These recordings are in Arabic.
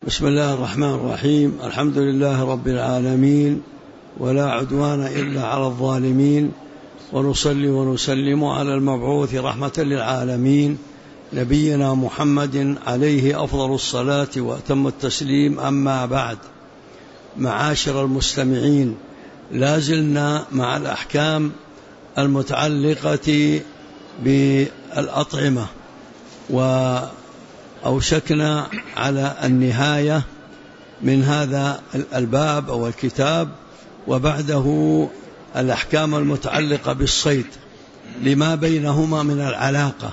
بسم الله الرحمن الرحيم. الحمد لله رب العالمين، ولا عدوان إلا على الظالمين، ونصلي ونسلم على المبعوث رحمة للعالمين نبينا محمد عليه أفضل الصلاة وأتم التسليم. أما بعد، معاشر المستمعين، لازلنا مع الأحكام المتعلقة بالأطعمة، وأوشكنا على النهاية من هذا الباب أو الكتاب، وبعده الأحكام المتعلقة بالصيد لما بينهما من العلاقة.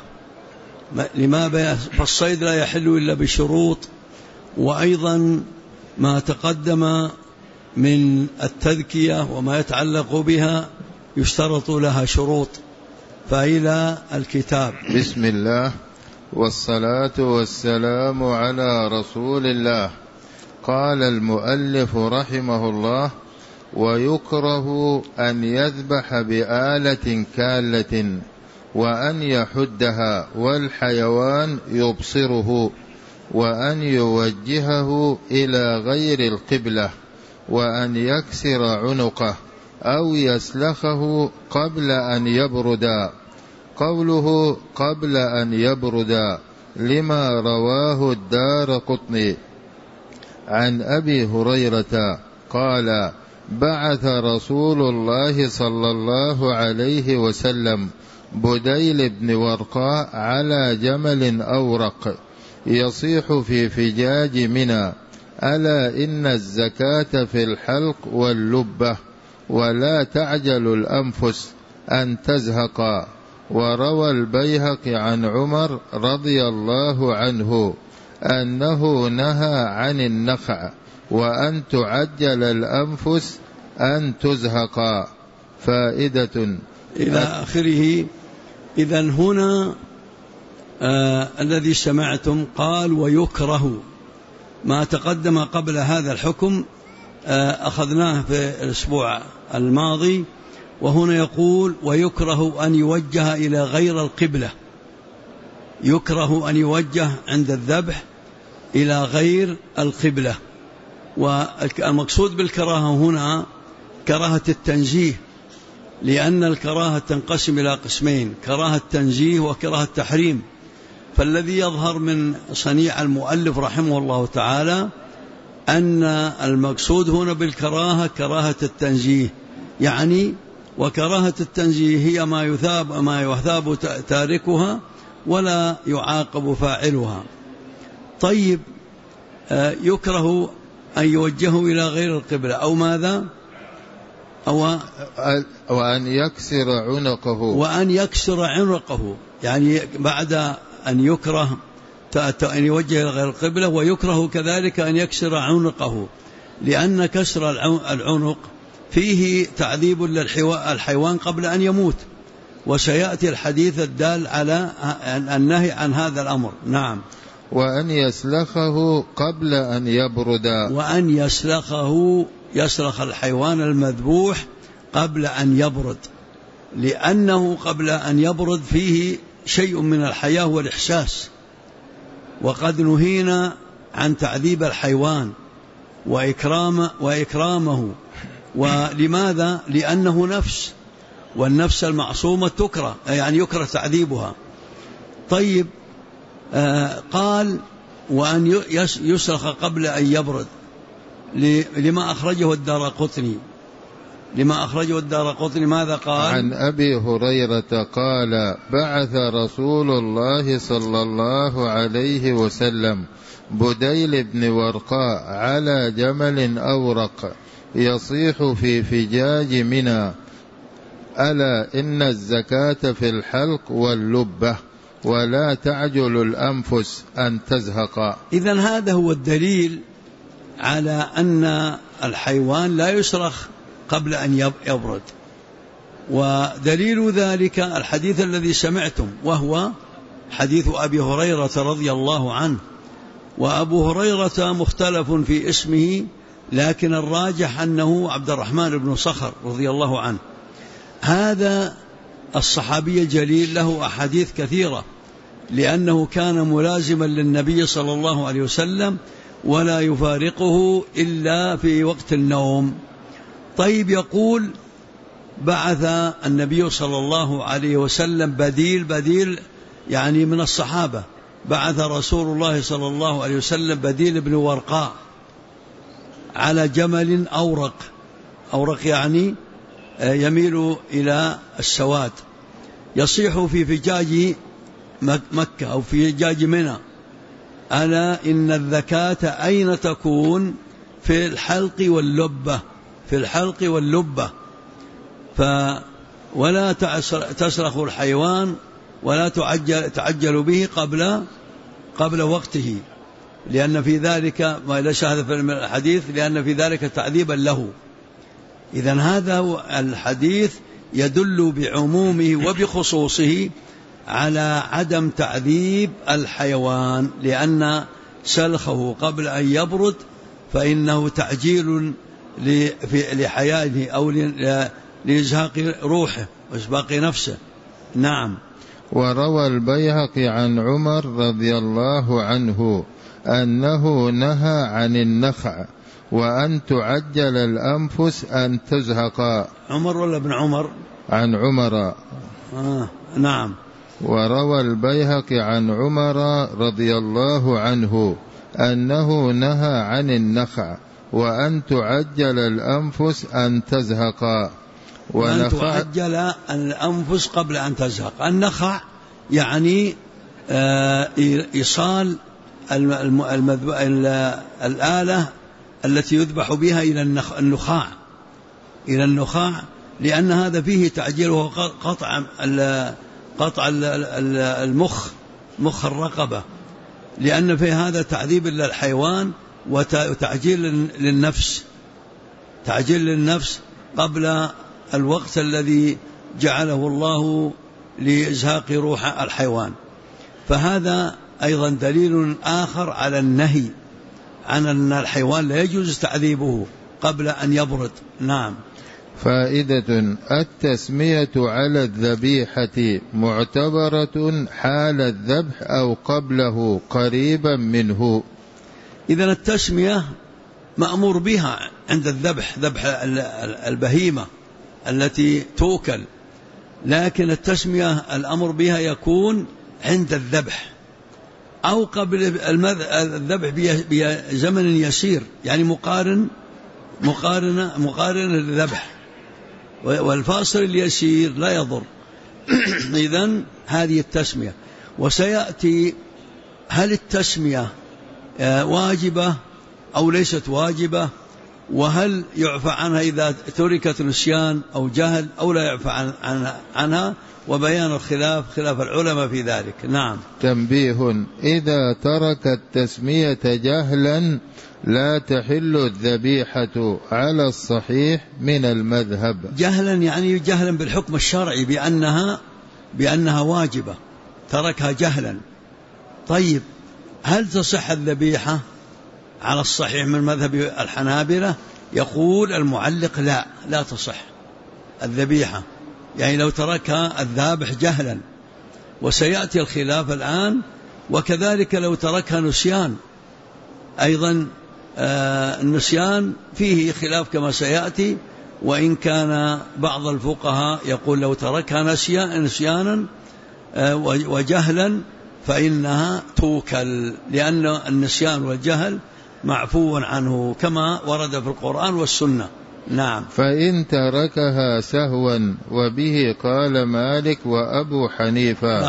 فالصيد لا يحل إلا بشروط، وأيضا ما تقدم من التذكية وما يتعلق بها يشترط لها شروط. فإلى الكتاب. بسم الله والصلاة والسلام على رسول الله. قال المؤلف رحمه الله: ويكره أن يذبح بآلة كالة وأن يحدها والحيوان يبصره، وأن يوجهه إلى غير القبلة، وأن يكسر عنقه أو يسلخه قبل أن يبرد. قوله قبل أن يبرد لما رواه الدارقطني عن أبي هريرة قال: بعث رسول الله صلى الله عليه وسلم بديل بن ورقاء على جمل أورق يصيح في فجاج منى: ألا إن الزكاة في الحلق واللبة، ولا تعجل الأنفس أن تزهق. وروى البيهقي عن عمر رضي الله عنه أنه نهى عن النخع، وأن تعجل الأنفس أن تزهق. فائدة إلى آخره. إذن هنا الذي سمعتم قال ويكره. ما تقدم قبل هذا الحكم أخذناه في الأسبوع الماضي، وهنا يقول ويكره أن يوجه إلى غير القبلة. يكره أن يوجه عند الذبح إلى غير القبلة. والمقصود بالكراهة هنا كراهة التنزيه، لأن الكراهة تنقسم إلى قسمين: كراهة تنزيه وكراهة تحريم. فالذي يظهر من صنيع المؤلف رحمه الله تعالى أن المقصود هنا بالكراهة كراهة التنزيه، يعني وكراهة التنزيه هي ما يثاب تاركها ولا يعاقب فاعلها. طيب، يكره أن يوجهه إلى غير القبلة أو ماذا؟ وأن يكسر عنقه. وأن يكسر عنقه، يعني بعد أن يكره أن يوجه إلى غير القبلة، ويكره كذلك أن يكسر عنقه، لأن كسر العنق فيه تعذيب للحيوان قبل أن يموت، وسيأتي الحديث الدال على النهي عن هذا الأمر. نعم. وأن يسلخه قبل أن يبرد. وأن يسلخ الحيوان المذبوح قبل أن يبرد، لأنه قبل أن يبرد فيه شيء من الحياة والإحساس، وقد نهينا عن تعذيب الحيوان وإكرامه. ولماذا؟ لأنه نفس، والنفس المعصومة تكره، يعني يكره تعذيبها. طيب، قال وأن يسلخ قبل أن يبرد لما أخرجه الدارقطني. ماذا قال؟ عن أبي هريرة قال: بعث رسول الله صلى الله عليه وسلم بديل بن ورقاء على جمل أورق يصيح في فجاج منى: ألا إن الزكاة في الحلق واللبة، ولا تعجل الأنفس أن تزهق. إذن هذا هو الدليل على أن الحيوان لا يسلخ قبل أن يبرد. ودليل ذلك الحديث الذي سمعتم، وهو حديث أبي هريرة رضي الله عنه. وأبو هريرة مختلف في اسمه، لكن الراجح أنه عبد الرحمن بن صخر رضي الله عنه. هذا الصحابي الجليل له أحاديث كثيرة، لأنه كان ملازما للنبي صلى الله عليه وسلم، ولا يفارقه إلا في وقت النوم. طيب، يقول بعث النبي صلى الله عليه وسلم بديل يعني من الصحابة، بعث رسول الله صلى الله عليه وسلم بديل بن ورقاء على جمل أورق يعني يميل إلى السواد، يصيح في فجاج مكة أو في فجاج منى: ألا إن الذكاة أين تكون؟ في الحلق واللبة. ولا تسرخ الحيوان ولا تعجل به قبل وقته، لأن في ذلك ما ليس هذا في الحديث، لأن في ذلك تعذيبا له. إذن هذا الحديث يدل بعمومه وبخصوصه على عدم تعذيب الحيوان، لأن سلخه قبل أن يبرد فإنه تعجيل لحياته أو لإزهاق روحه وإسباق نفسه. نعم. وروى البيهقي عن عمر رضي الله عنه أنه نهى عن النخع وأن تعجل الأنفس أن تزهق. عمر ولا ابن عمر؟ عن عمر. نعم. وروى البيهقي عن عمر رضي الله عنه أنه نهى عن النخع وأن تعجل الأنفس أن تزهق. وأن تعجل الأنفس قبل أن تزهق. النخع يعني إيصال الآلة التي يذبح بها إلى النخاع، لأن هذا فيه تعجيل قطع مخ الرقبة، لأن في هذا تعذيب للحيوان وتعجيل للنفس قبل الوقت الذي جعله الله لإزهاق روح الحيوان. فهذا أيضا دليل آخر على النهي عن أن الحيوان لا يجوز تعذيبه قبل أن يبرد. نعم. فائدة: التسمية على الذبيحة معتبرة حال الذبح أو قبله قريبا منه. إذن التسمية مأمور بها عند الذبح، ذبح البهيمة التي توكل، لكن التسمية الأمر بها يكون عند الذبح أو قبل الذبح بزمن يسير، يعني مقارنة للذبح، والفاصل اليسير لا يضر. إذن هذه التسمية. وسيأتي هل التسمية واجبة أو ليست واجبة، وهل يعفى عنها إذا تركت نسيان أو جهل أو لا يعفى عنها، وبيان خلاف العلماء في ذلك. نعم. تنبيه: إذا ترك التسمية جهلا لا تحل الذبيحة على الصحيح من المذهب. جهلا يعني جهلا بالحكم الشرعي بأنها واجبة، تركها جهلا. طيب، هل تصح الذبيحة على الصحيح من مذهب الحنابلة؟ يقول المعلق لا تصح الذبيحة، يعني لو تركها الذابح جهلا، وسيأتي الخلاف الآن. وكذلك لو تركها نسيان أيضا، النسيان فيه خلاف كما سيأتي، وإن كان بعض الفقهاء يقول لو تركها نسيانا وجهلا فإنها توكل، لأن النسيان والجهل معفو عنه كما ورد في القرآن والسنة. نعم. فإن تركها سهوا، وبه قال مالك وأبو حنيفة.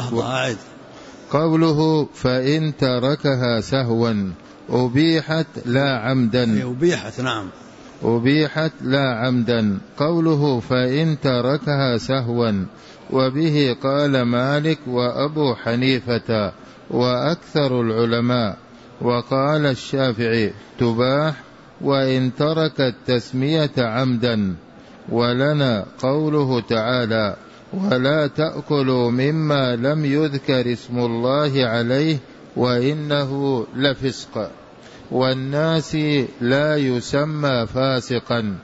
قوله فإن تركها سهوا أبيحت لا عمدا. أبيحت. نعم. أبيحت لا عمدا. قوله فإن تركها سهوا، وبه قال مالك وأبو حنيفة وأكثر العلماء. وقال الشافعي تباح وإن ترك التسمية عمدا. ولنا قوله تعالى ولا تأكلوا مما لم يذكر اسم الله عليه وإنه لفسق، والناس لا يسمى فاسقا.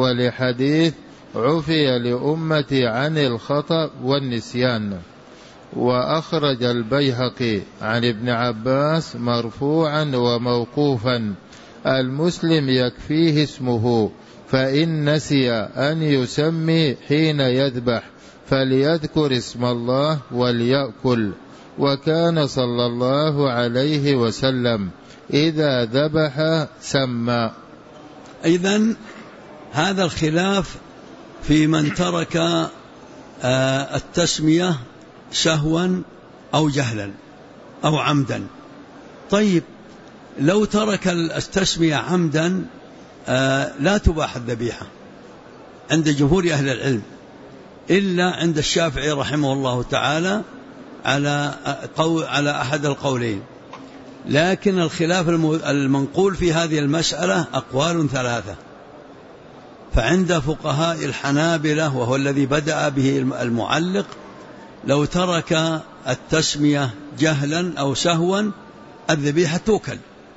ولحديث عفي لأمتي عن الخطأ والنسيان. وأخرج البيهقي عن ابن عباس مرفوعا وموقوفا: المسلم يكفيه اسمه، فإن نسي أن يسمي حين يذبح فليذكر اسم الله وليأكل. وكان صلى الله عليه وسلم إذا ذبح سمى. إذن هذا الخلاف في من ترك التسمية سهوا أو جهلا أو عمدا. طيب لو ترك التسمية عمدا لا تباح الذبيحة عند جمهور أهل العلم، إلا عند الشافعي رحمه الله تعالى على أحد القولين. لكن الخلاف المنقول في هذه المسألة أقوال ثلاثة. فعند فقهاء الحنابلة، وهو الذي بدأ به المعلق، لو ترك التسمية جهلا أو سهوا الذبيحة توكل،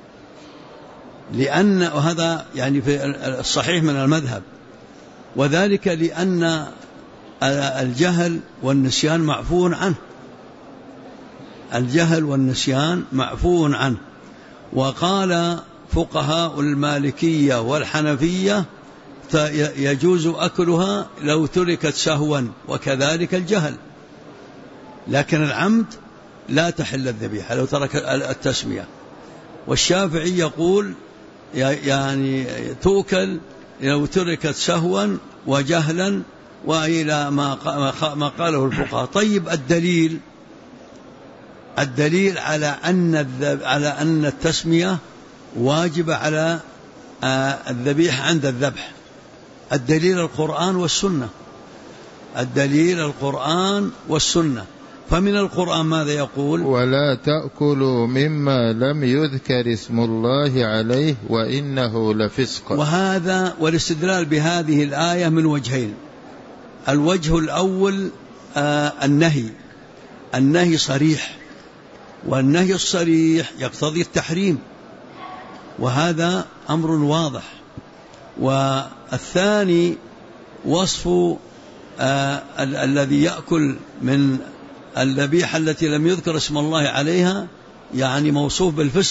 لأن وهذا يعني في الصحيح من المذهب، وذلك لأن الجهل والنسيان معفو عنه. الجهل والنسيان معفو عنه. وقال فقهاء المالكية والحنفية يجوز أكلها لو تركت سهوا، وكذلك الجهل، لكن العمد لا تحل الذبيحة لو ترك التسمية. والشافعي يقول يعني توكل لو تركت سهوا وجهلا، وإلى ما قاله الفقهاء. طيب الدليل على أن التسمية واجبة على الذبيحة عند الذبح، الدليل القرآن والسنة. الدليل القرآن والسنة. فمن القرآن ماذا يقول؟ ولا تأكلوا مما لم يذكر اسم الله عليه وإنه لفسق. وهذا والاستدلال بهذه الآية من وجهين. الوجه الأول النهي صريح، والنهي الصريح يقتضي التحريم، وهذا أمر واضح. والثاني وصف الذي يأكل من الذبيحة التي لم يذكر اسم الله عليها، يعني موصوف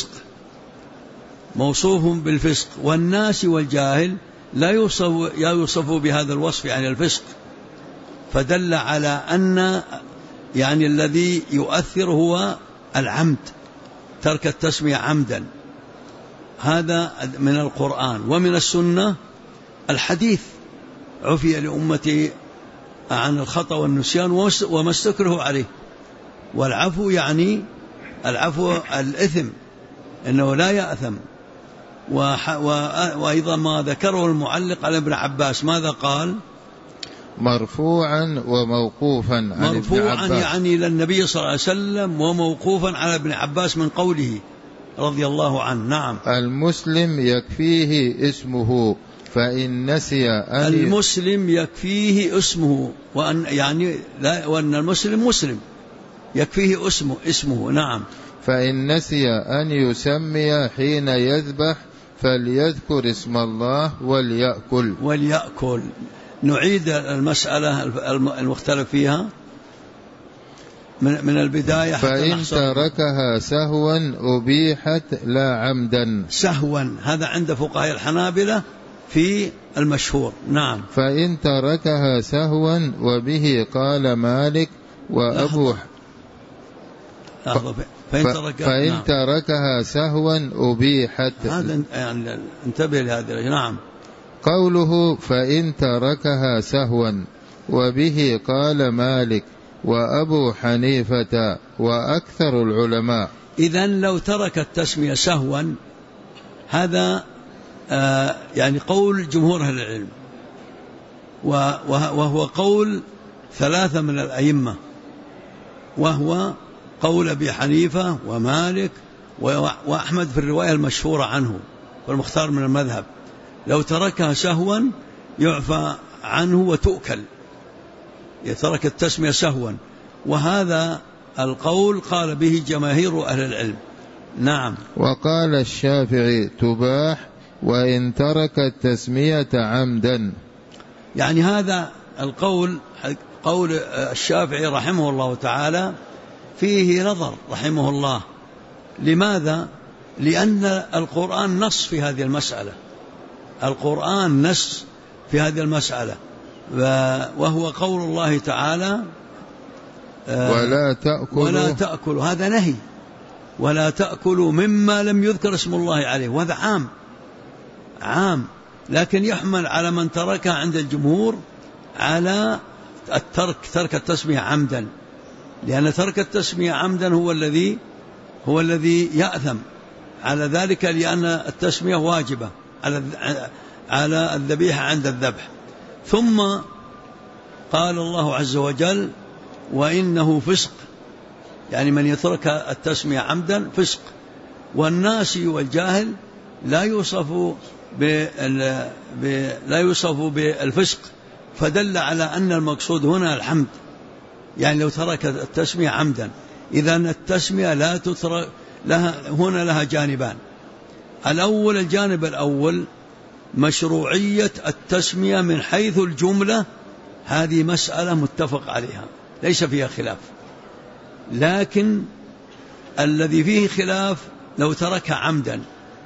بالفسق. والناس والجاهل لا يوصف بهذا الوصف، يعني الفسق. فدل على أن يعني الذي يؤثر هو العمد، ترك التسمية عمدا. هذا من القرآن. ومن السنة الحديث: عفي لأمتي عن الخطأ والنسيان وما استكره عليه. والعفو يعني العفو الإثم، إنه لا يأثم. وأيضا ما ذكره المعلق على ابن عباس، ماذا قال؟ مرفوعا وموقوفا عن ابن عباس. مرفوعا يعني للنبي صلى الله عليه وسلم، وموقوفا على ابن عباس من قوله رضي الله عنه. نعم. المسلم يكفيه اسمه، فإن نسي المسلم يكفيه اسمه، وأن المسلم مسلم يكفيه اسمه. نعم. فإن نسي أن يسمي حين يذبح فليذكر اسم الله وليأكل. نعيد المسألة المختلف فيها من البداية. فإن تركها سهوا أبيحت لا عمدا. سهوا هذا عند فقهاء الحنابلة في المشهور. نعم. فإن تركها سهوا، وبه قال مالك وأبو فإن تركها سهوا أبيحت. هذا يعني انتبه لهذا. نعم. قوله فإن تركها سهوا، وبه قال مالك وأبو حنيفة وأكثر العلماء. إذن لو ترك التسمية سهوا، هذا يعني قول جمهور أهل العلم، وهو قول ثلاثة من الأئمة، وهو قول أبي حنيفة ومالك وأحمد في الرواية المشهورة عنه والمختار من المذهب. لو تركها سهوا يعفى عنه وتؤكل، يترك التسمية سهوا، وهذا القول قال به جماهير أهل العلم. نعم. وقال الشافعي تباح وإن ترك التسمية عمدا. يعني هذا القول قول الشافعي رحمه الله تعالى فيه نظر رحمه الله. لماذا؟ لأن القرآن نص في هذه المسألة، القرآن نص في هذه المسألة، وهو قول الله تعالى ولا تأكلوا، هذا نهي، ولا تأكلوا مما لم يذكر اسم الله عليه، وهذا عام، لكن يحمل على من تركها عند الجمهور على ترك التسمية عمدا، لأن ترك التسمية عمدا هو الذي يأثم على ذلك، لأن التسمية واجبة على الذبيحة عند الذبح. ثم قال الله عز وجل وإنه فسق، يعني من يترك التسمية عمدا فسق. والناسي والجاهل لا يوصف بالفسق، فدل على أن المقصود هنا الحمد، يعني لو ترك التسمية عمدا. إذن التسمية لا تترك، لها جانبان. الجانب الأول مشروعية التسمية من حيث الجملة، هذه مسألة متفق عليها ليس فيها خلاف، لكن الذي فيه خلاف لو ترك عمدا.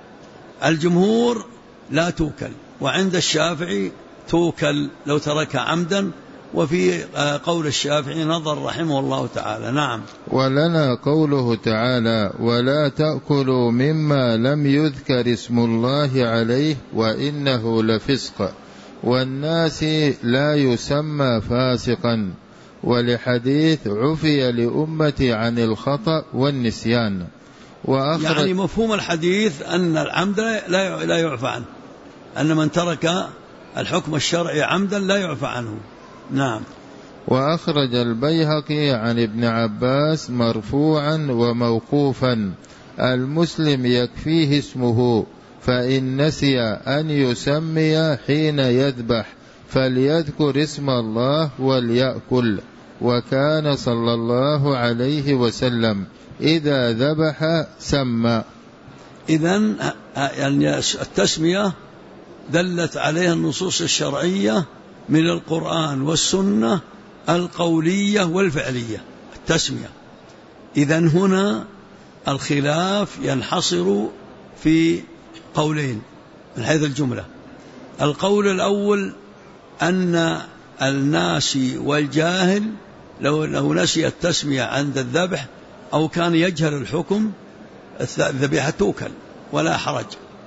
الجمهور لا توكل، وعند الشافعي توكل لو ترك عمدا، وفي قول الشافعي نظر رحمه الله تعالى. نعم. ولنا قوله تعالى ولا تأكلوا مما لم يذكر اسم الله عليه وإنه لفسق، والناس لا يسمى فاسقا، ولحديث عفي لأمتي عن الخطأ والنسيان. يعني مفهوم الحديث أن العمد لا يعفى عنه، أن من ترك الحكم الشرعي عمدا لا يعفى عنه. نعم. وأخرج البيهقي عن ابن عباس مرفوعا وموقوفا المسلم يكفيه اسمه، فإن نسي أن يسمي حين يذبح فليذكر اسم الله وليأكل. وكان صلى الله عليه وسلم إذا ذبح سمى. إذن يعني التسمية دلت عليها النصوص الشرعية من القرآن والسنة القولية والفعلية التسمية. إذن هنا الخلاف ينحصر في قولين من حيث الجملة. القول الأول أن الناسي والجاهل لو نسي التسمية عند الذبح أو كان يجهل الحكم الذبيحة توكل ولا حرج.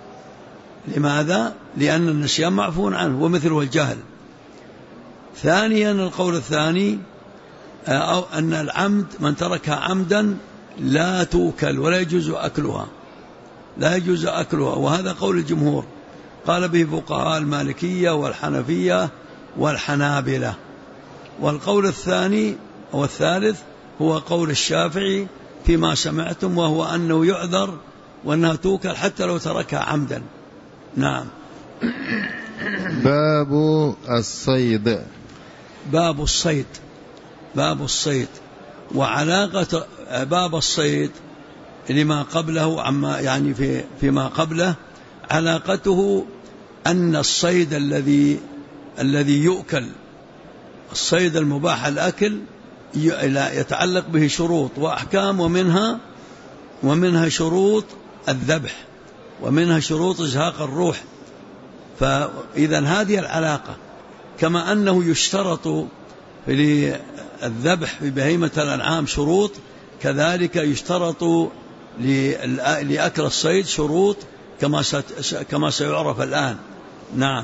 لماذا؟ لأن النسيان معفو عنه ومثله الجهل. ثانيا القول الثاني أو أن العمد من تركها عمدا لا توكل ولا يجوز أكلها، وهذا قول الجمهور قال به فقهاء المالكية والحنفية والحنابلة. والقول الثاني أو الثالث هو قول الشافعي فيما سمعتم، وهو أنه يعذر وأنها توكل حتى لو تركها عمدا. نعم. باب الصيد. باب الصيد وعلاقة باب الصيد لما قبله عما يعني فيما قبله علاقته أن الصيد الذي يؤكل، الصيد المباح الأكل يتعلق به شروط وأحكام، ومنها شروط الذبح، ومنها شروط إزهاق الروح. فإذا هذه العلاقة، كما أنه يشترط للذبح ببهيمة الأنعام شروط، كذلك يشترط لأكل الصيد شروط كما سيعرف الآن. نعم.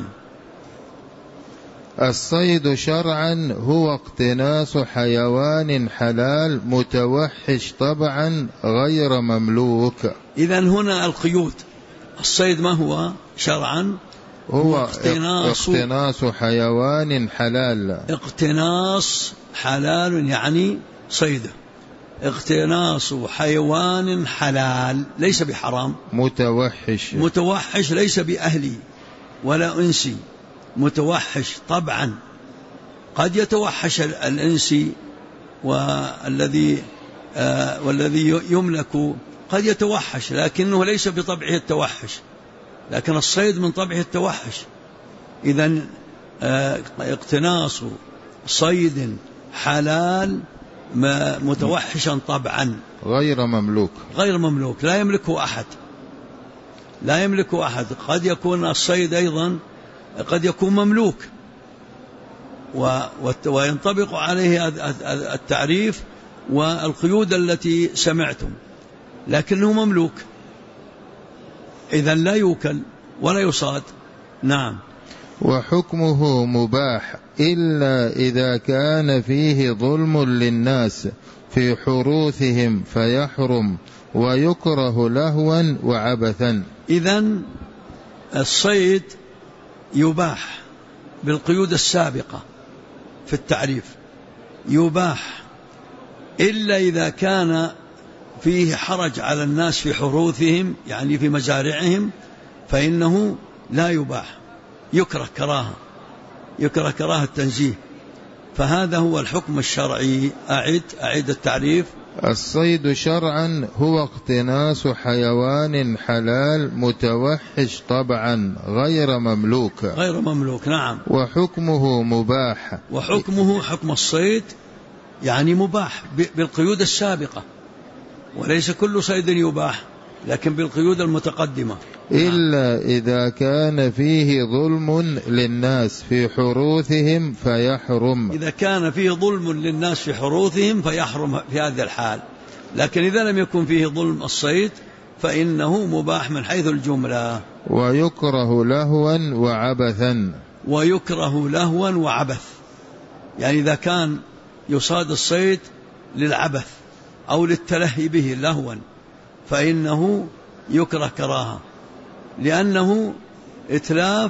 الصيد شرعا هو اقتناص حيوان حلال متوحش طبعا غير مملوك. إذن هنا القيود. الصيد ما هو شرعا؟ هو اقتناص حيوان حلال. اقتناص حلال يعني صيده، اقتناص حيوان حلال ليس بحرام. متوحش ليس بأهلي ولا أنسي، متوحش طبعا. قد يتوحش الأنسي والذي يملك قد يتوحش، لكنه ليس بطبعه التوحش، لكن الصيد من طبعه التوحش. إذن اقتناص صيد حلال متوحشا طبعا غير مملوك لا يملكه أحد. قد يكون الصيد أيضا قد يكون مملوك وينطبق عليه التعريف والقيود التي سمعتم، لكنه مملوك إذن لا يوكل ولا يصاد. نعم. وحكمه مباح إلا إذا كان فيه ظلم للناس في حروثهم فيحرم ويكره لهوا وعبثا. إذن الصيد يباح بالقيود السابقة في التعريف، يباح إلا إذا كان فيه حرج على الناس في حروثهم، يعني في مزارعهم، فإنه لا يباح، يكره كراهة التنزيه. فهذا هو الحكم الشرعي. أعد التعريف. الصيد شرعا هو اقتناص حيوان حلال متوحش طبعا غير مملوك. نعم. وحكمه مباح، وحكمه حكم الصيد يعني مباح بالقيود السابقة، وليس كل صيد يباح لكن بالقيود المتقدمة. إلا إذا كان فيه ظلم للناس في حروثهم فيحرم. إذا كان فيه ظلم للناس في حروثهم فيحرم في هذا الحال، لكن إذا لم يكن فيه ظلم الصيد فإنه مباح من حيث الجملة. ويكره لهوا وعبث، يعني إذا كان يصاد الصيد للعبث أو للتلهي به لهوا فإنه يكره كراهة، لأنه إتلاف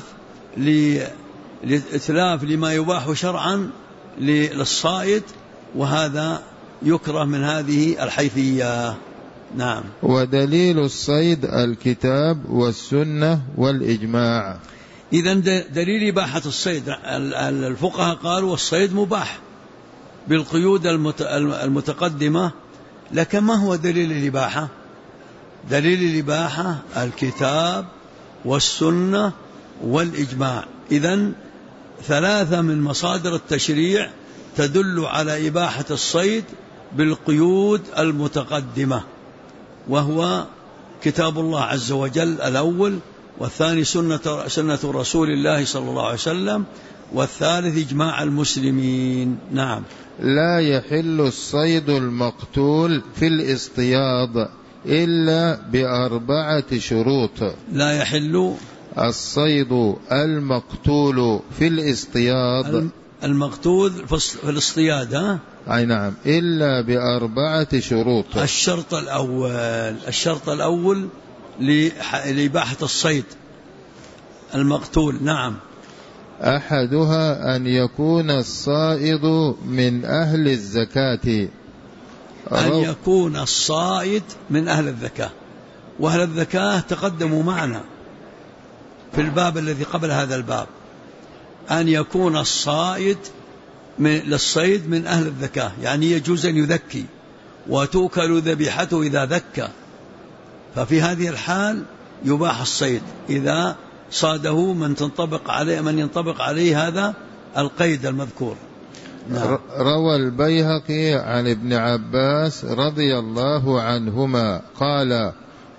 لما يباح شرعا للصائد، وهذا يكره من هذه الحيثية. نعم. ودليل الصيد الكتاب والسنة والإجماع. إذن دليل إباحة الصيد الفقهاء قالوا والصيد مباح بالقيود المتقدمة، لكن ما هو دليل الإباحة؟ دليل الإباحة الكتاب والسنة والإجماع. إذن 3 من مصادر التشريع تدل على إباحة الصيد بالقيود المتقدمة، وهو كتاب الله عز وجل الأول، والثاني سنة رسول الله صلى الله عليه وسلم، والثالث إجماع المسلمين. نعم. لا يحل الصيد المقتول في الاصطياد إلا ب4 شروط. لا يحل الصيد المقتول في الاصطياد، المقتول في الاصطياد أي نعم، إلا ب4 شروط. الشرط الأول لإباحة الصيد المقتول. نعم. أحدها أن يكون الصائد من أهل الزكاة. أن يكون الصائد من أهل الزكاة، وأهل الزكاة تقدموا معنا في الباب الذي قبل هذا الباب، أن يكون الصائد للصيد من أهل الزكاة، يعني يجوز أن يذكي وتوكل ذبيحته إذا ذكى، ففي هذه الحال يباح الصيد إذا صاده من ينطبق عليه هذا القيد المذكور. نعم. روى البيهقي عن ابن عباس رضي الله عنهما قال: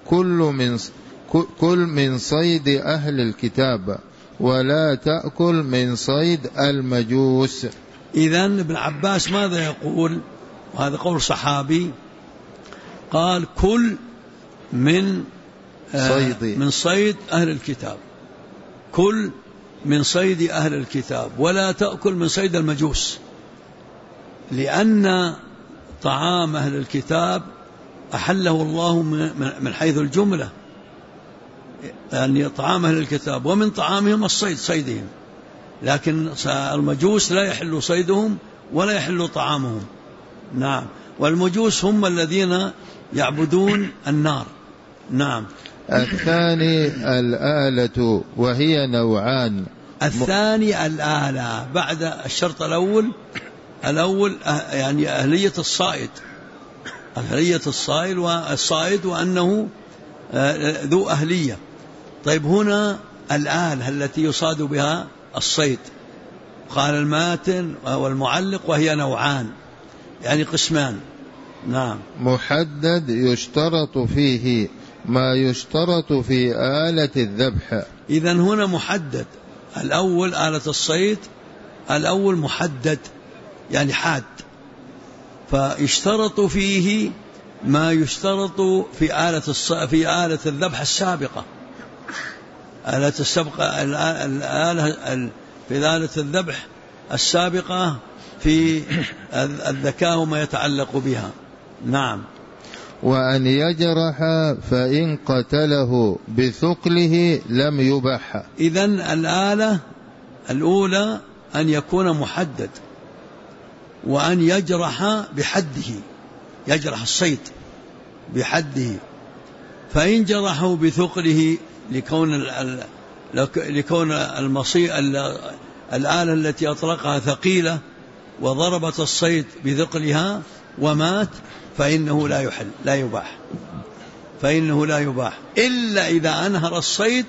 كل من صيد أهل الكتاب ولا تأكل من صيد المجوس. إذن ابن عباس ماذا يقول؟ وهذا قول صحابي، قال: كل من صيد أهل الكتاب، كل من صيد أهل الكتاب ولا تأكل من صيد المجوس، لأن طعام أهل الكتاب أحله الله من حيث الجملة، يعني طعام أهل الكتاب ومن طعامهم الصيد، صيدهم، لكن المجوس لا يحل صيدهم ولا يحل طعامهم. نعم. والمجوس هم الذين يعبدون النار. نعم. الثاني الآلة، وهي نوعان. الثاني الآلة بعد الشرط الأول يعني أهلية الصائد وأنه ذو أهلية. طيب هنا الآلة التي يصاد بها الصيد، قال الماتن والمعلق وهي نوعان. يعني قسمان. نعم. محدد يشترط فيه ما يشترط في آلة الذبح. إذن هنا محدد، الأول آلة الصيد، الأول محدد يعني حاد، فيشترط فيه ما يشترط في آلة الذبح السابقة. آلة السابقة في آلة الذبح السابقة في الذكاء وما يتعلق بها. نعم. وأن يجرح فإن قتله بثقله لم يبح. إذن الآلة الأولى أن يكون محدد، وأن يجرح بحده، يجرح الصيد بحده. فإن جرحه بثقله لكون الآلة التي أطلقها ثقيلة وضربت الصيد بثقلها ومات، فإنه لا يحل، لا يباح، فإنه لا يباح إلا إذا أنهر الصيد،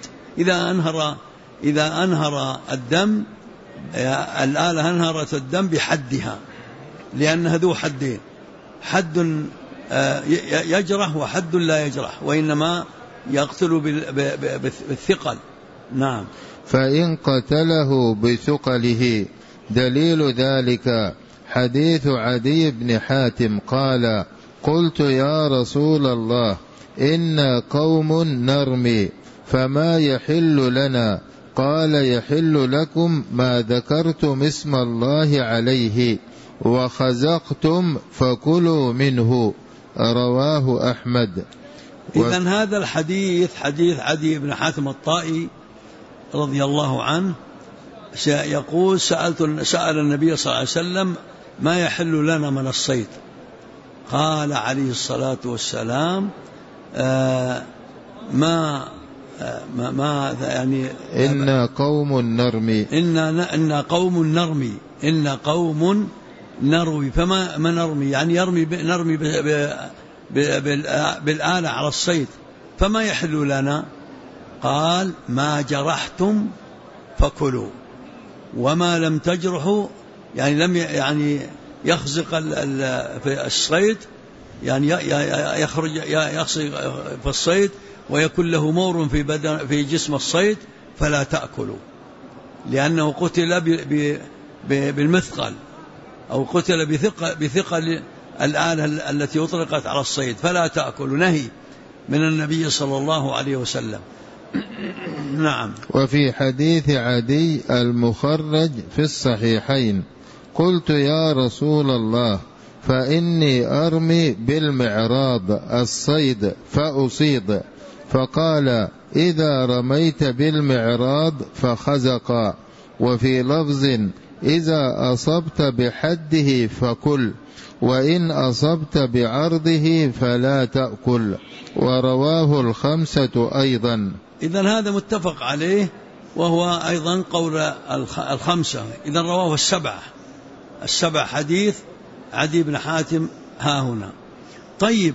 إذا أنهر الدم، الآلة أنهرت الدم بحدها، لأنها ذو حدين، حد يجرح وحد لا يجرح، وإنما يقتل بالثقل. نعم. فإن قتله بثقله دليل ذلك حديث عدي بن حاتم قال: قلت يا رسول الله إنا قوم نرمي فما يحل لنا؟ قال: يحل لكم ما ذكرتم اسم الله عليه وخزقتم فكلوا منه. رواه أحمد. إذن هذا الحديث حديث عدي بن حاتم الطائي رضي الله عنه يقول: سأل النبي صلى الله عليه وسلم ما يحل لنا من الصيد؟ قال عليه الصلاة والسلام: ما يعني إن قوم نرمي، إن قوم نرمي، إن قوم نروي. فما نرمي؟ يعني نرمي بالآلة على الصيد، فما يحل لنا؟ قال: ما جرحتم فكلوا، وما لم تجرحوا، يعني لم يخزق في الصيد، يعني يخرج يخزق في الصيد ويكون له مور في جسم الصيد، فلا تأكلوا، لأنه قتل بالمثقل أو قتل بثقل الآلة التي أطلقت على الصيد، فلا تأكلوا، نهي من النبي صلى الله عليه وسلم. نعم. وفي حديث عدي المخرج في الصحيحين: قلت يا رسول الله فإني أرمي بالمعراض الصيد فأصيد، فقال: إذا رميت بالمعراض فخزق. وفي لفظ: إذا أصبت بحده فكل، وإن أصبت بعرضه فلا تأكل. ورواه الخمسة أيضا. إذن هذا متفق عليه، وهو أيضا قول الخمسة. إذن رواه السبع حديث عدي بن حاتم ها هنا. طيب،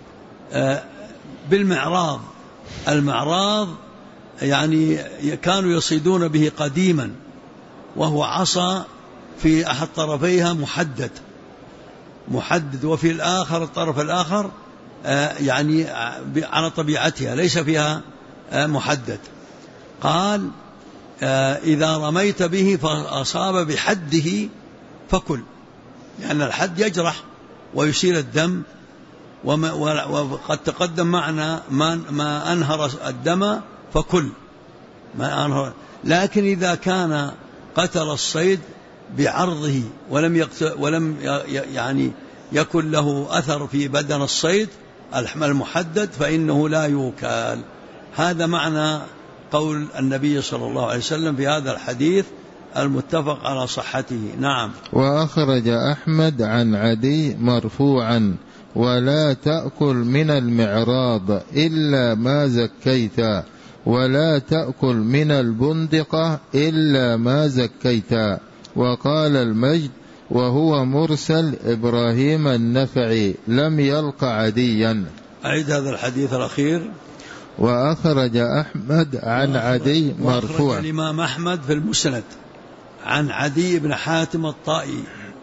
بالمعراض، المعراض يعني كانوا يصيدون به قديما، وهو عصا في أحد طرفيها محدد، وفي الآخر الطرف الآخر يعني على طبيعتها ليس فيها محدد. قال: إذا رميت به فأصاب بحده فكل، لأن الحد يجرح ويسيل الدم، وقد تقدم معنا ما أنهر الدم فكل ما أنهر. لكن إذا كان قتل الصيد بعرضه ولم يعني يكن له أثر في بدن الصيد المحدد، فإنه لا يوكل. هذا معنى قول النبي صلى الله عليه وسلم في هذا الحديث المتفق على صحته. نعم. وأخرج أحمد عن عدي مرفوعا: ولا تأكل من المعراض إلا ما زكيت، ولا تأكل من البندقة إلا ما زكيت. وقال المجد وهو مرسل إبراهيم النفعي: لم يلق عديا. أعيد هذا الحديث الأخير. وأخرج أحمد عن عدي مرفوع. وأخرج الإمام أحمد في المسند عن عدي بن حاتم الطائي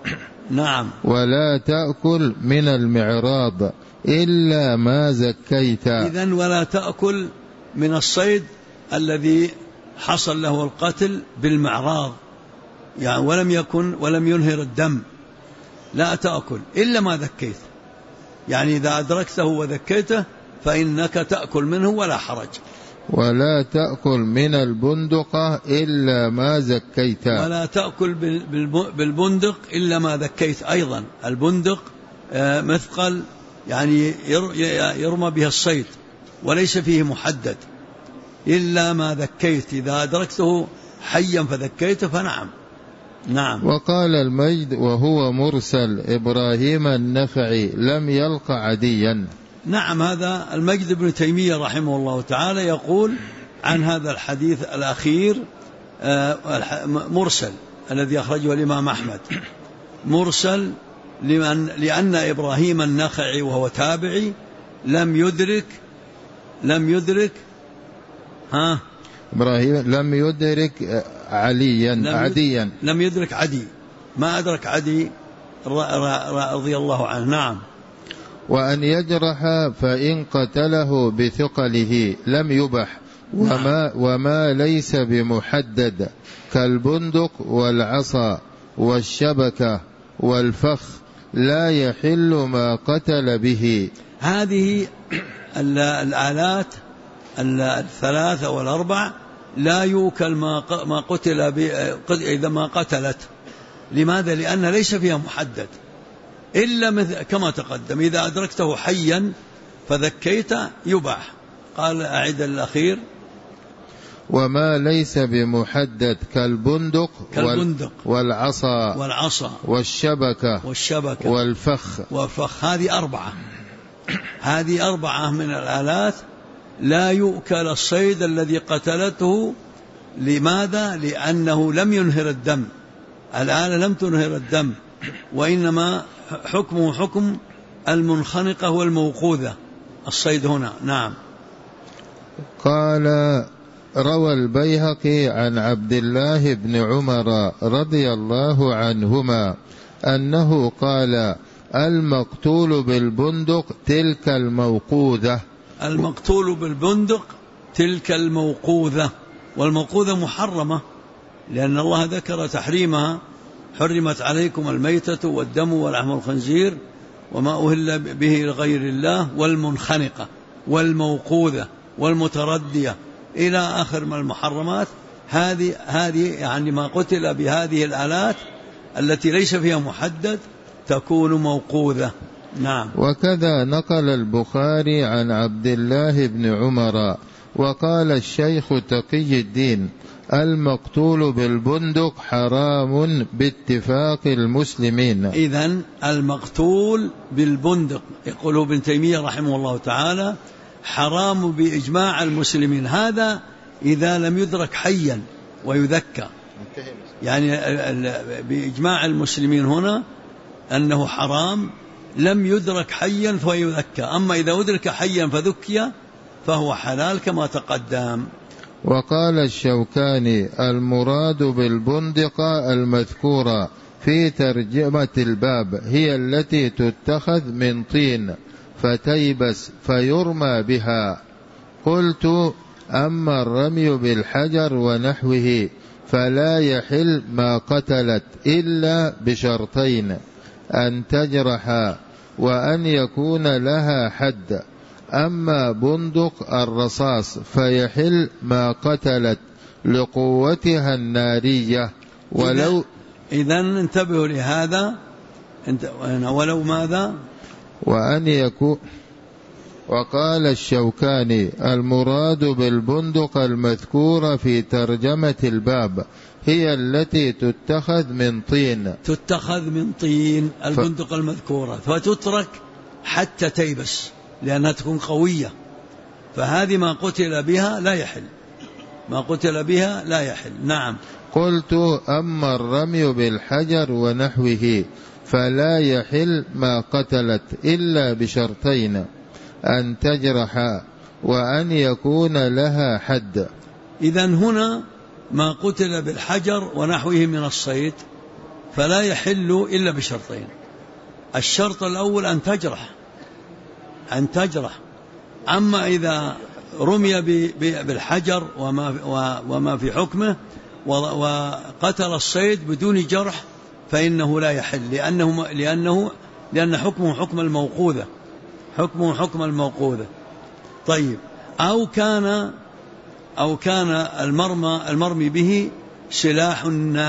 نعم. ولا تأكل من المعراض إلا ما زكيت. إذن ولا تأكل من الصيد الذي حصل له القتل بالمعراض، يعني ولم ينهر الدم، لا تأكل إلا ما ذكيت، يعني إذا أدركته وذكيته فإنك تأكل منه ولا حرج. ولا تأكل من البندقة إلا ما زكيت. ولا تأكل بالبندق إلا ما ذكيت. أيضا البندق مثقل، يعني يرمى به الصيد وليس فيه محدد، إلا ما ذكيت، إذا أدركته حيا فذكيته فنعم. نعم. وقال المجد وهو مرسل إبراهيم النخعي لم يلق عديا. نعم، هذا المجد ابن تيمية رحمه الله تعالى يقول عن هذا الحديث الأخير مرسل الذي أخرجه الإمام أحمد، مرسل لأن إبراهيم النخعي وهو تابعي لم يدرك إبراهيم لم يدرك عديا، لم يدرك عدي، ما أدرك عدي رضي الله عنه. نعم. وأن يجرح فإن قتله بثقله لم يبح، وما ليس بمحدد كالبندق والعصا والشبكة والفخ لا يحل ما قتل به. هذه الآلات الثلاثة والأربع لا يوكل ما قتل إذا ما قتلت. لماذا؟ لأن ليس فيها محدد إلا كما تقدم، إذا أدركته حيا فذكيت يباح. قال أعد الأخير. وما ليس بمحدد كالبندق والعصا والشبكة والفخ. هذه أربعة من الآلات لا يؤكل الصيد الذي قتلته. لماذا؟ لأنه لم ينهر الدم، الآلة لم تنهر الدم، وإنما حكمه حكم المنخنقة والموقوذة الصيد هنا. نعم. قال روى البيهقي عن عبد الله بن عمر رضي الله عنهما أنه قال المقتول بالبندق تلك الموقوذة. المقتول بالبندق تلك الموقوذة، والموقوذة محرمة لأن الله ذكر تحريمها: حرمت عليكم الميتة والدم ولحم الخنزير وما أهل به لغير الله والمنخنقة والموقوذة والمتردية إلى آخر من المحرمات. هذه يعني ما قتل بهذه الآلات التي ليس فيها محدد تكون موقوذة. نعم. وكذا نقل البخاري عن عبد الله بن عمر. وقال الشيخ تقي الدين المقتول بالبندق حرام باتفاق المسلمين. إذن المقتول بالبندق يقول ابن تيمية رحمه الله تعالى حرام بإجماع المسلمين. هذا إذا لم يدرك حيا ويذكى، يعني بإجماع المسلمين هنا أنه حرام لم يدرك حيا فيذكى. أما إذا أدرك حيا فذكي فهو حلال كما تقدم. وقال الشوكاني المراد بالبندقة المذكورة في ترجمة الباب هي التي تتخذ من طين فتيبس فيرمى بها. قلت أما الرمي بالحجر ونحوه فلا يحل ما قتلت إلا بشرطين: أن تجرح وأن يكون لها حد. أما بندق الرصاص فيحل ما قتلت لقوتها النارية إذن انتبهوا لهذا. ولو ماذا؟ وأن يكون. وقال الشوكاني المراد بالبندق المذكورة في ترجمة الباب هي التي تتخذ من طين البندق المذكورة، فتترك حتى تيبس لأنها تكون قوية. فهذه ما قتل بها لا يحل. نعم. قلت أما الرمي بالحجر ونحوه فلا يحل ما قتلت إلا بشرطين: أن تجرح وأن يكون لها حد. إذن هنا ما قتل بالحجر ونحوه من الصيد فلا يحل إلا بشرطين. الشرط الأول أن تجرح. أما إذا رمي بالحجر وما في حكمه وقتل الصيد بدون جرح فإنه لا يحل، لأن حكمه حكم الموقوذة. طيب، أو كان المرمي به سلاح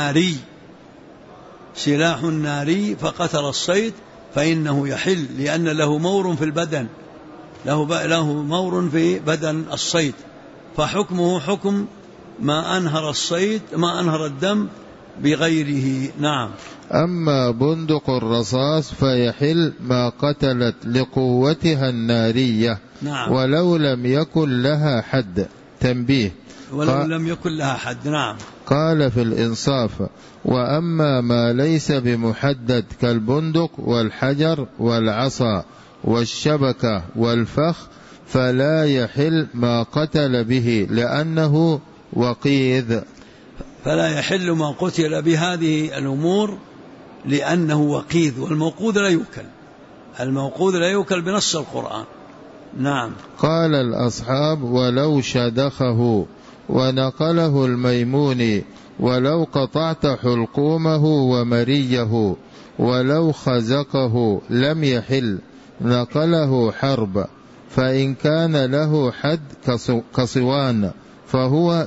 ناري فقتل الصيد فإنه يحل، لأن له مور في البدن، له مور في بدن الصيد، فحكمه حكم ما أنهر الدم بغيره. نعم. أما بندق الرصاص فيحل ما قتلت لقوتها النارية. نعم. ولو لم يكن لها حد. تنبيه: لم يكن لها حد. نعم. قال في الإنصاف: وأما ما ليس بمحدد كالبندق والحجر والعصا والشبكة والفخ فلا يحل ما قتل به لأنه وقيذ. فلا يحل ما قتل بهذه الأمور لأنه وقيذ، والموقوذ لا يؤكل بنص القرآن. نعم. قال الأصحاب: ولو شدخه. ونقله الميموني: ولو قطعت حلقومه ومريه ولو خزقه لم يحل. نقله حرب: فإن كان له حد كصوان فهو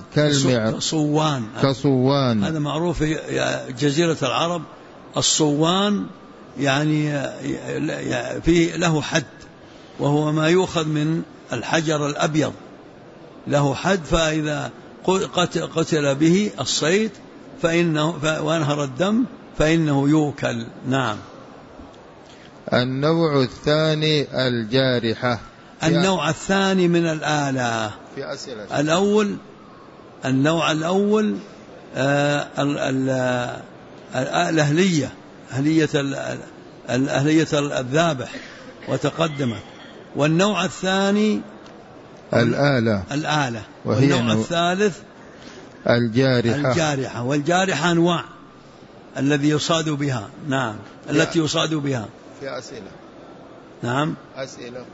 كصوان. هذا معروف في جزيرة العرب. الصوان يعني فيه له حد، وهو ما يؤخذ من الحجر الأبيض، له حد، فإذا قتل به الصيد وانهر الدم فإنه يؤكل. نعم. النوع الثاني الجارحة. النوع الثاني من الآلة. في أسئلة. النوع الأول الأهلية الذابح وتقدمت. والنوع الثاني الآلة. والنوع الثالث الجارحة. والجارحة أنواع التي يصاد بها. نعم. التي يصاد بها. في أسئلة. نعم. أسئلة.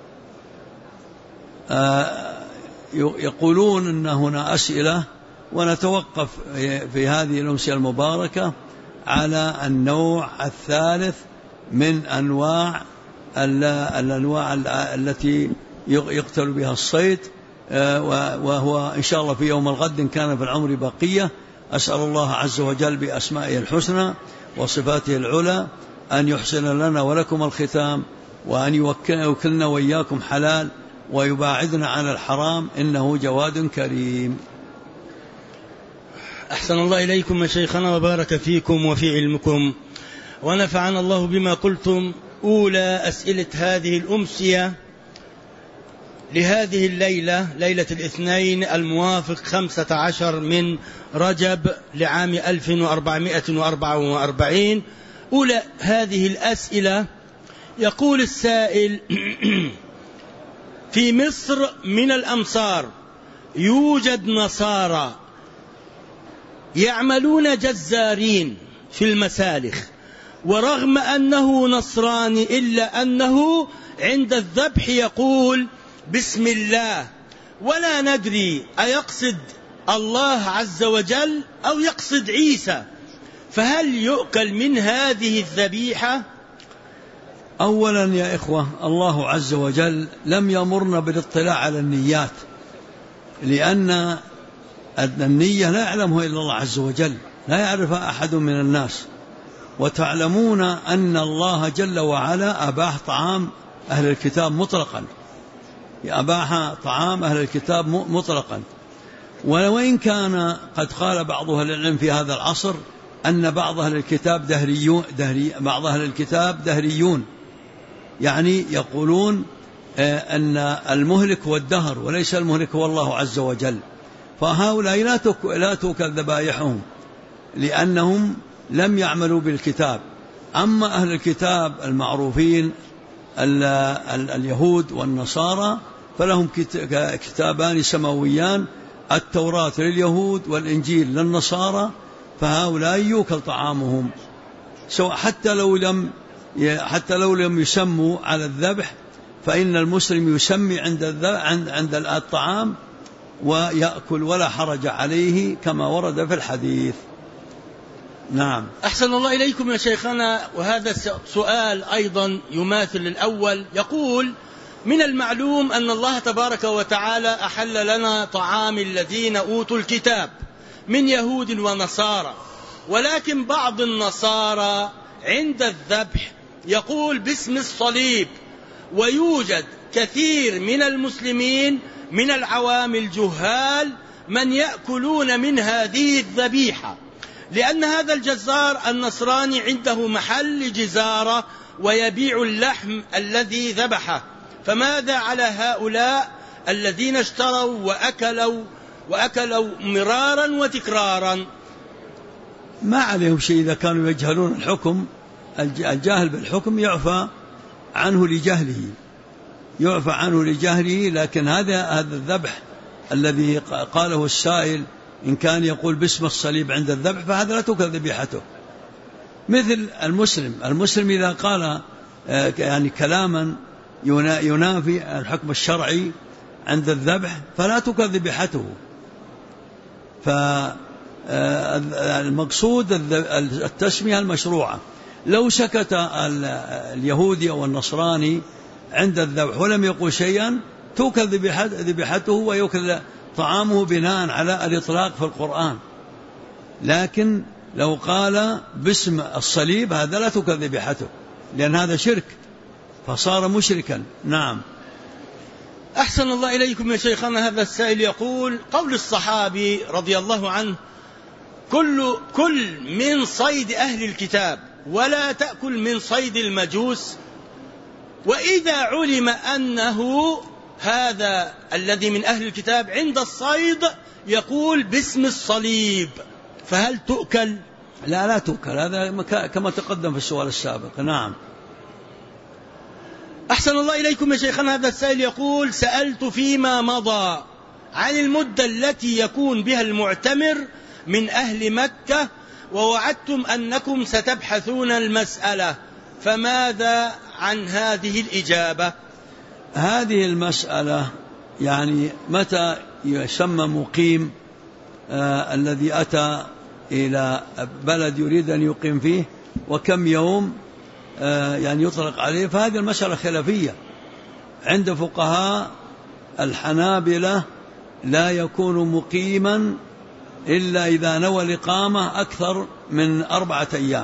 يقولون أن هنا أسئلة، ونتوقف في هذه الأمسية المباركة على النوع الثالث من أنواع التي يقتل بها الصيد، وهو إن شاء الله في يوم الغد إن كان في العمر بقية. أسأل الله عز وجل بأسمائه الحسنى وصفاته العلى أن يحسن لنا ولكم الختام، وأن يوكلنا وإياكم حلال ويباعدنا عن الحرام، إنه جواد كريم. أحسن الله إليكم شيخنا وبارك فيكم وفي علمكم، ونفعنا الله بما قلتم. أولى أسئلة هذه الأمسية لهذه الليلة، ليلة الاثنين الموافق 15 من رجب لعام 1444. أولى هذه الأسئلة: يقول السائل: في مصر من الأمصار يوجد نصارى يعملون جزارين في المسالخ، ورغم أنه نصراني إلا أنه عند الذبح يقول بسم الله، ولا ندري أيقصد الله عز وجل أو يقصد عيسى، فهل يؤكل من هذه الذبيحة؟ أولا يا إخوة، الله عز وجل لم يأمرنا بالاطلاع على النيات، لأن النية لا يعلمها إلا الله عز وجل، لا يعرفها أحد من الناس. وتعلمون أن الله جل وعلا أباح طعام أهل الكتاب مطلقا، أباح طعام أهل الكتاب مطلقا. وإن كان قد قال بعض أهل العلم في هذا العصر أن بعض أهل الكتاب دهريون، يعني يقولون أن المهلك هو الدهر وليس المهلك هو الله عز وجل، فهؤلاء لا توكل ذبائحهم لأنهم لم يعملوا بالكتاب. أما أهل الكتاب المعروفين اليهود والنصارى فلهم كتابان سماويان، التوراة لليهود والإنجيل للنصارى، فهؤلاء يوكل طعامهم. حتى لو لم يسموا على الذبح، فإن المسلم يسمي عند الطعام ويأكل ولا حرج عليه كما ورد في الحديث. نعم. أحسن الله إليكم يا شيخنا. وهذا سؤال أيضا يماثل الأول، يقول: من المعلوم أن الله تبارك وتعالى أحل لنا طعام الذين أوتوا الكتاب من يهود ونصارى، ولكن بعض النصارى عند الذبح يقول باسم الصليب، ويوجد كثير من المسلمين من العوام الجهال من يأكلون من هذه الذبيحة، لأن هذا الجزار النصراني عنده محل جزارة ويبيع اللحم الذي ذبحه، فماذا على هؤلاء الذين اشتروا وأكلوا مرارا وتكرارا؟ ما عليهم شيء إذا كانوا يجهلون الحكم. الجاهل بالحكم يعفى عنه لجهله، لكن هذا الذبح الذي قاله السائل إن كان يقول باسم الصليب عند الذبح فهذا لا تؤكل ذبيحته. مثل المسلم إذا قال يعني كلاما ينافي الحكم الشرعي عند الذبح فلا تؤكل ذبيحته. فالمقصود التسمية المشروعة. لو سكت اليهودي أو النصراني عند الذبح ولم يقول شيئا تؤكل ذبيحته ويؤكل طعامه بناء على الإطلاق في القرآن، لكن لو قال باسم الصليب هذا لا تؤكل ذبيحته، لأن هذا شرك فصار مشركا. نعم. أحسن الله إليكم يا شيخنا. هذا السائل يقول: قول الصحابي رضي الله عنه: كل من صيد أهل الكتاب ولا تأكل من صيد المجوس، وإذا علم أنه هذا الذي من أهل الكتاب عند الصيد يقول باسم الصليب، فهل تؤكل؟ لا تؤكل، هذا كما تقدم في السؤال السابق. نعم. أحسن الله إليكم يا شيخنا. هذا السائل يقول: سألت فيما مضى عن المدة التي يكون بها المعتمر من أهل مكة، ووعدتم أنكم ستبحثون المسألة، فماذا عن هذه الإجابة؟ هذه المسألة يعني متى يسمى مقيم الذي أتى إلى بلد يريد أن يقيم فيه، وكم يوم يعني يطلق عليه، فهذه المسألة خلافية. عند فقهاء الحنابلة لا يكون مقيما إلا إذا نوى الإقامة أكثر من 4 أيام،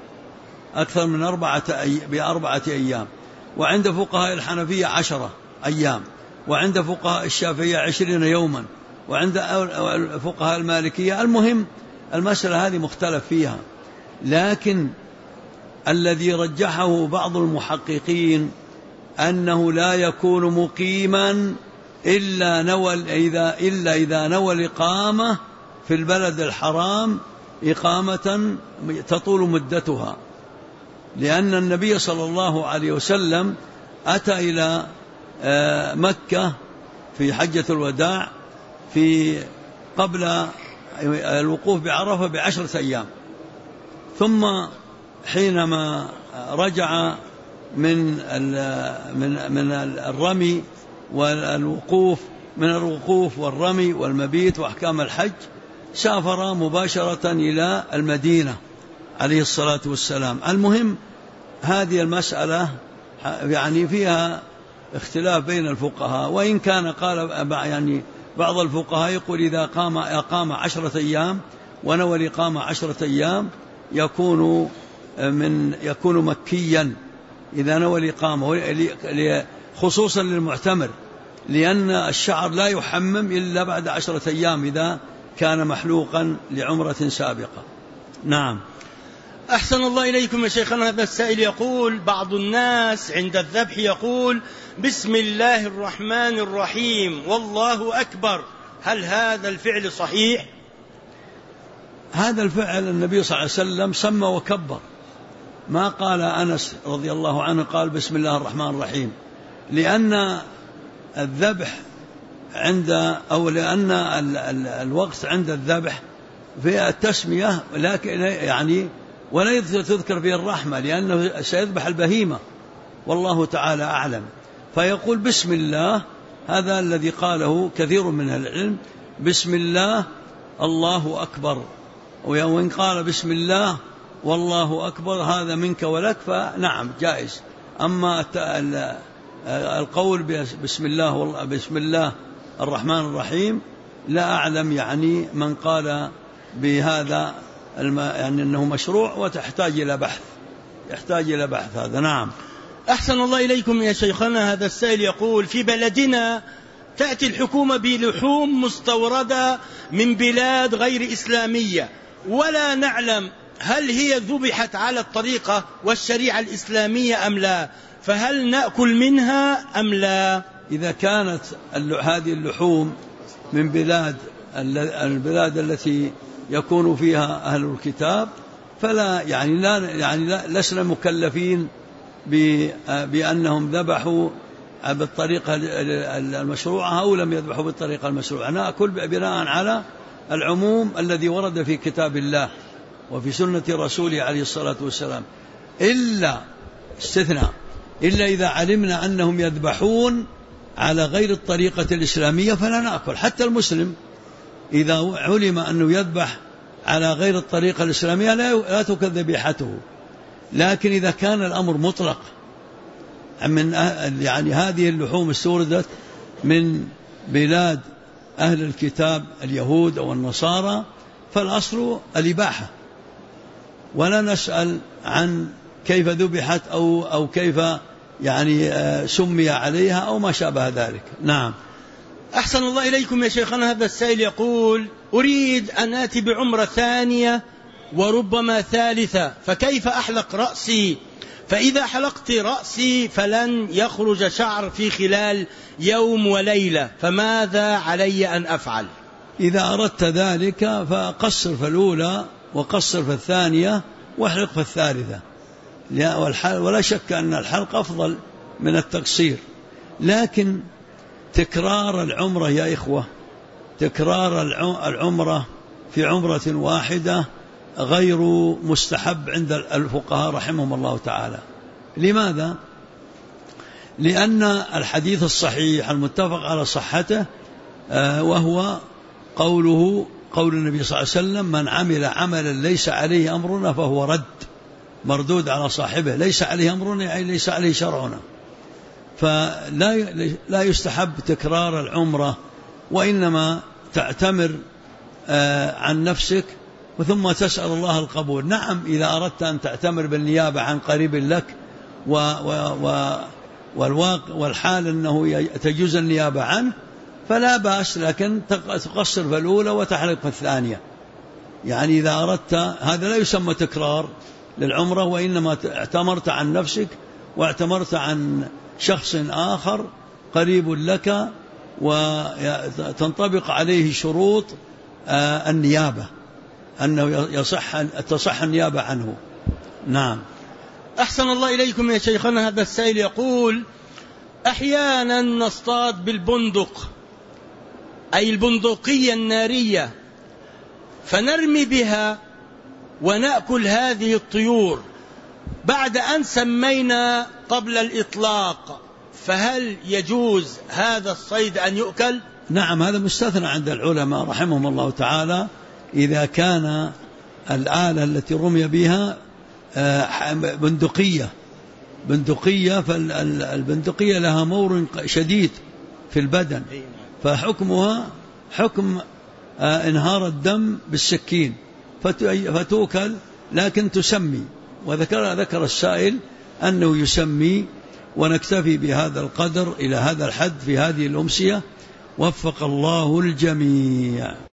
بأربعة أيام. وعند فقهاء الحنفية 10 أيام، وعند فقهاء الشافعية 20 يوما، وعند فقهاء المالكية. المهم المسألة هذه مختلف فيها، لكن الذي رجحه بعض المحققين أنه لا يكون مقيما إلا إذا نوى الإقامة في البلد الحرام إقامة تطول مدتها، لأن النبي صلى الله عليه وسلم أتى إلى مكة في حجة الوداع قبل الوقوف بعرفة ب10 أيام، ثم حينما رجع من الرمي والوقوف، من الوقوف والرمي والمبيت وأحكام الحج، سافر مباشرة إلى المدينة عليه الصلاة والسلام. المهم هذه المسألة يعني فيها اختلاف بين الفقهاء، وإن كان قال يعني بعض الفقهاء يقول إذا أقام 10 أيام ونوى الإقامة 10 أيام يكون مكيا إذا نوى الإقامة، خصوصا للمعتمر، لأن الشعر لا يحمم إلا بعد 10 أيام إذا كان محلوقا لعمرة سابقة. نعم. أحسن الله إليكم يا شيخنا. هذا السائل يقول: بعض الناس عند الذبح يقول بسم الله الرحمن الرحيم والله أكبر، هل هذا الفعل صحيح؟ هذا الفعل النبي صلى الله عليه وسلم سمى وكبر، ما قال أنس رضي الله عنه قال بسم الله الرحمن الرحيم، لأن الذبح لأن الوقت عند الذبح في التسمية، لكن يعني ولا تذكر فيه الرحمة لأنه سيذبح البهيمة والله تعالى أعلم. فيقول بسم الله، هذا الذي قاله كثير من العلم، بسم الله الله أكبر. وإن قال بسم الله والله أكبر هذا منك ولك فنعم جائز. أما القول بسم الله الرحمن الرحيم لا أعلم يعني من قال بهذا يعني أنه مشروع وتحتاج إلى بحث، يحتاج إلى بحث هذا. نعم. أحسن الله إليكم يا شيخنا. هذا السائل يقول في بلدنا تأتي الحكومة بلحوم مستوردة من بلاد غير إسلامية ولا نعلم هل هي ذبحت على الطريقة والشريعة الإسلامية أم لا، فهل نأكل منها أم لا؟ إذا كانت هذه اللحوم من البلاد التي يكون فيها أهل الكتاب فلا لسنا مكلفين بأنهم ذبحوا بالطريقة المشروعة أو لم يذبحوا بالطريقة المشروعة. نأكل بناء على العموم الذي ورد في كتاب الله وفي سنة رسوله عليه الصلاة والسلام، إلا استثناء، إلا إذا علمنا أنهم يذبحون على غير الطريقة الإسلامية فلا نأكل. حتى المسلم إذا علم أنه يذبح على غير الطريقة الإسلامية لا تؤكل ذبيحته. لكن إذا كان الأمر مطلق من يعني هذه اللحوم استوردت من بلاد أهل الكتاب اليهود أو النصارى فالأصل الإباحة، ولا نسأل عن كيف ذبحت أو كيف يعني سمي عليها أو ما شابه ذلك. نعم. أحسن الله إليكم يا شيخنا. هذا السائل يقول أريد أن آتي بعمرة ثانية وربما ثالثة، فكيف أحلق رأسي؟ فإذا حلقت رأسي فلن يخرج شعر في خلال يوم وليلة، فماذا علي أن أفعل؟ إذا أردت ذلك فقصر في الأولى وقصر في الثانية واحلق في الثالثة، ولا شك أن الحلق أفضل من التقصير. لكن تكرار العمرة يا إخوة، تكرار العمرة في عمرة واحدة غير مستحب عند الفقهاء رحمهم الله تعالى. لماذا؟ لأن الحديث الصحيح المتفق على صحته وهو قول النبي صلى الله عليه وسلم من عمل عملا ليس عليه أمرنا فهو رد، مردود على صاحبه. ليس عليه أمرنا يعني ليس عليه شرعنا. فلا يستحب تكرار العمرة، وإنما تعتمر عن نفسك ثم تسأل الله القبول. نعم إذا أردت أن تعتمر بالنيابة عن قريب لك والحال أنه تجوز النيابة عنه فلا بأس، لكن تقصر في الأولى وتحلق في الثانية. يعني إذا أردت هذا لا يسمى تكرار للعمرة، وإنما اعتمرت عن نفسك واعتمرت عن شخص آخر قريب لك وتنطبق عليه شروط النيابة، أنه تصح النيابة عنه. نعم. أحسن الله إليكم يا شيخنا. هذا السائل يقول أحيانا نصطاد بالبندق أي البندقية النارية فنرمي بها ونأكل هذه الطيور بعد أن سمينا قبل الإطلاق، فهل يجوز هذا الصيد أن يؤكل؟ نعم هذا مستثنى عند العلماء رحمهم الله تعالى. إذا كان الآلة التي رمي بها بندقية فالبندقية لها مور شديد في البدن، فحكمها حكم انهار الدم بالسكين فتوكل، لكن تسمي. وذكر السائل أنه يسمي. ونكتفي بهذا القدر إلى هذا الحد في هذه الأمسية. وفق الله الجميع.